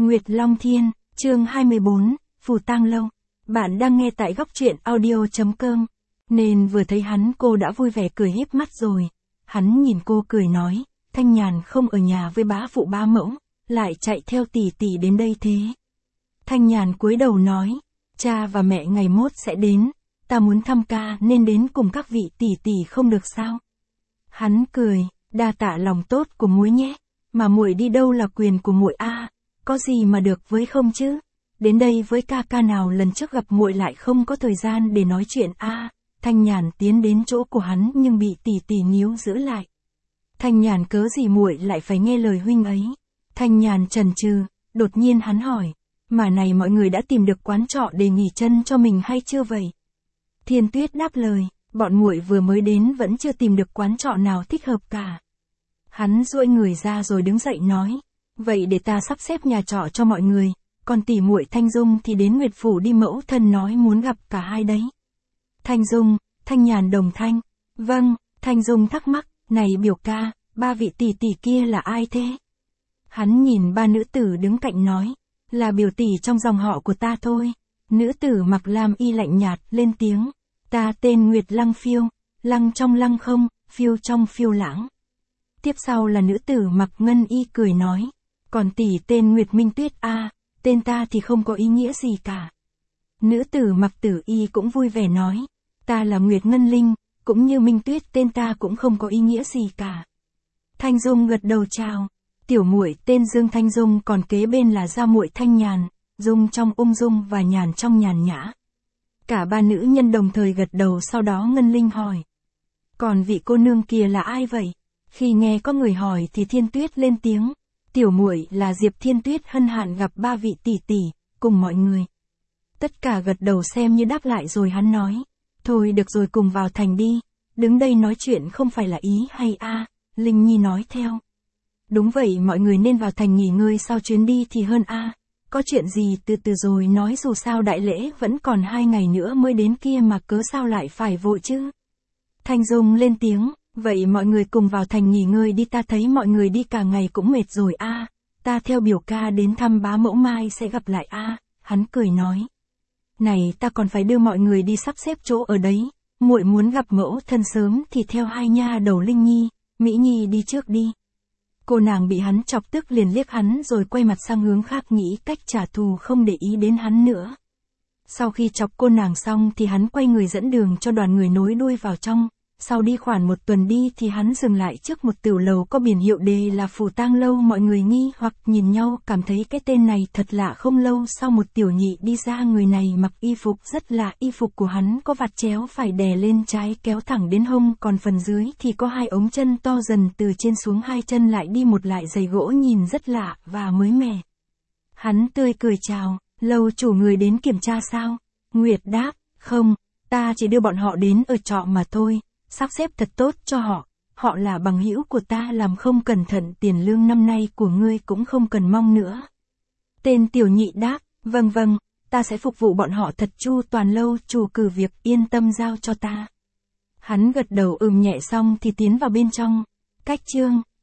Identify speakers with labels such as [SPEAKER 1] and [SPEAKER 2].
[SPEAKER 1] Nguyệt Long Thiên, chương 24, Phù Tang Lâu. Bạn đang nghe tại góc truyện audio.com. Nên vừa thấy hắn cô đã vui vẻ cười híp mắt rồi. Hắn nhìn cô cười nói, Thanh Nhàn không ở nhà với bá phụ bá mẫu, lại chạy theo tỷ tỷ đến đây thế. Thanh Nhàn cúi đầu nói, cha và mẹ ngày mốt sẽ đến, ta muốn thăm ca nên đến cùng các vị tỷ tỷ không được sao? Hắn cười, đa tạ lòng tốt của muội nhé, mà muội đi đâu là quyền của muội a, có gì mà được với không chứ? Đến đây với ca nào lần trước gặp muội lại không có thời gian để nói chuyện a. Thanh Nhàn tiến đến chỗ của hắn nhưng bị tỷ tỷ níu giữ lại. Thanh Nhàn cớ gì muội lại phải nghe lời huynh ấy? Thanh Nhàn chần chừ, đột nhiên hắn hỏi, mà này mọi người đã tìm được quán trọ để nghỉ chân cho mình hay chưa vậy? Thiên Tuyết đáp lời, bọn muội vừa mới đến vẫn chưa tìm được quán trọ nào thích hợp cả. Hắn duỗi người ra rồi đứng dậy nói, vậy để ta sắp xếp nhà trọ cho mọi người, còn tỷ muội Thanh Dung thì đến Nguyệt Phủ đi, mẫu thân nói muốn gặp cả hai đấy. Thanh Dung, Thanh Nhàn đồng thanh, vâng. Thanh Dung thắc mắc, này biểu ca, ba vị tỷ tỷ kia là ai thế? Hắn nhìn ba nữ tử đứng cạnh nói, là biểu tỷ trong dòng họ của ta thôi. Nữ tử mặc lam y lạnh nhạt lên tiếng, ta tên Nguyệt Lăng Phiêu, lăng trong lăng không, phiêu trong phiêu lãng. Tiếp sau là nữ tử mặc ngân y cười nói, còn tỷ tên Nguyệt Minh Tuyết a, tên ta thì không có ý nghĩa gì cả. Nữ tử mặc tử y cũng vui vẻ nói, ta là Nguyệt Ngân Linh, cũng như Minh Tuyết tên ta cũng không có ý nghĩa gì cả. Thanh Dung gật đầu chào, tiểu muội tên Dương Thanh Dung, còn kế bên là gia muội Thanh Nhàn, Dung trong ung dung và nhàn trong nhàn nhã. Cả ba nữ nhân đồng thời gật đầu, sau đó Ngân Linh hỏi, còn vị cô nương kia là ai vậy? Khi nghe có người hỏi thì Thiên Tuyết lên tiếng, tiểu muội là Diệp Thiên Tuyết, hân hạnh gặp ba vị tỷ tỷ, cùng mọi người. Tất cả gật đầu xem như đáp lại rồi hắn nói, thôi được rồi, cùng vào thành đi, đứng đây nói chuyện không phải là ý hay a? Linh Nhi nói theo. Đúng vậy, mọi người nên vào thành nghỉ ngơi sau chuyến đi thì hơn a. Có chuyện gì từ từ rồi nói, dù sao đại lễ vẫn còn 2 ngày nữa mới đến kia mà, cớ sao lại phải vội chứ? Thanh Dung lên tiếng, vậy mọi người cùng vào thành nghỉ ngơi đi, ta thấy mọi người đi cả ngày cũng mệt rồi a. Ta theo biểu ca đến thăm bá mẫu, mai sẽ gặp lại a. Hắn cười nói, này ta còn phải đưa mọi người đi sắp xếp chỗ ở đấy, muội muốn gặp mẫu thân sớm thì theo hai nha đầu Linh Nhi, Mỹ Nhi đi trước đi. Cô nàng bị hắn chọc tức liền liếc hắn rồi quay mặt sang hướng khác, nghĩ cách trả thù không để ý đến hắn nữa. Sau khi chọc cô nàng xong thì hắn quay người dẫn đường cho đoàn người nối đuôi vào trong. Sau đi khoảng 1 tuần đi thì hắn dừng lại trước một tiểu lầu có biển hiệu đề là Phù Tang Lâu. Mọi người nghi hoặc nhìn nhau, cảm thấy cái tên này thật lạ. Không lâu sau một tiểu nhị đi ra, người này mặc y phục rất lạ, y phục của hắn có vạt chéo phải đè lên trái kéo thẳng đến hông, còn phần dưới thì có 2 ống chân to dần từ trên xuống, 2 chân lại đi một lại giày gỗ, nhìn rất lạ và mới mẻ. Hắn tươi cười chào, lâu chủ, người đến kiểm tra sao? Nguyệt đáp, không, ta chỉ đưa bọn họ đến ở trọ mà thôi. Sắp xếp thật tốt cho họ, họ là bằng hữu của ta, làm không cẩn thận tiền lương năm nay của ngươi cũng không cần mong nữa. Tên tiểu nhị đáp, vâng vâng, ta sẽ phục vụ bọn họ thật chu toàn, lâu chủ cử việc yên tâm giao cho ta. Hắn gật đầu nhẹ xong thì tiến vào bên trong. Cách chương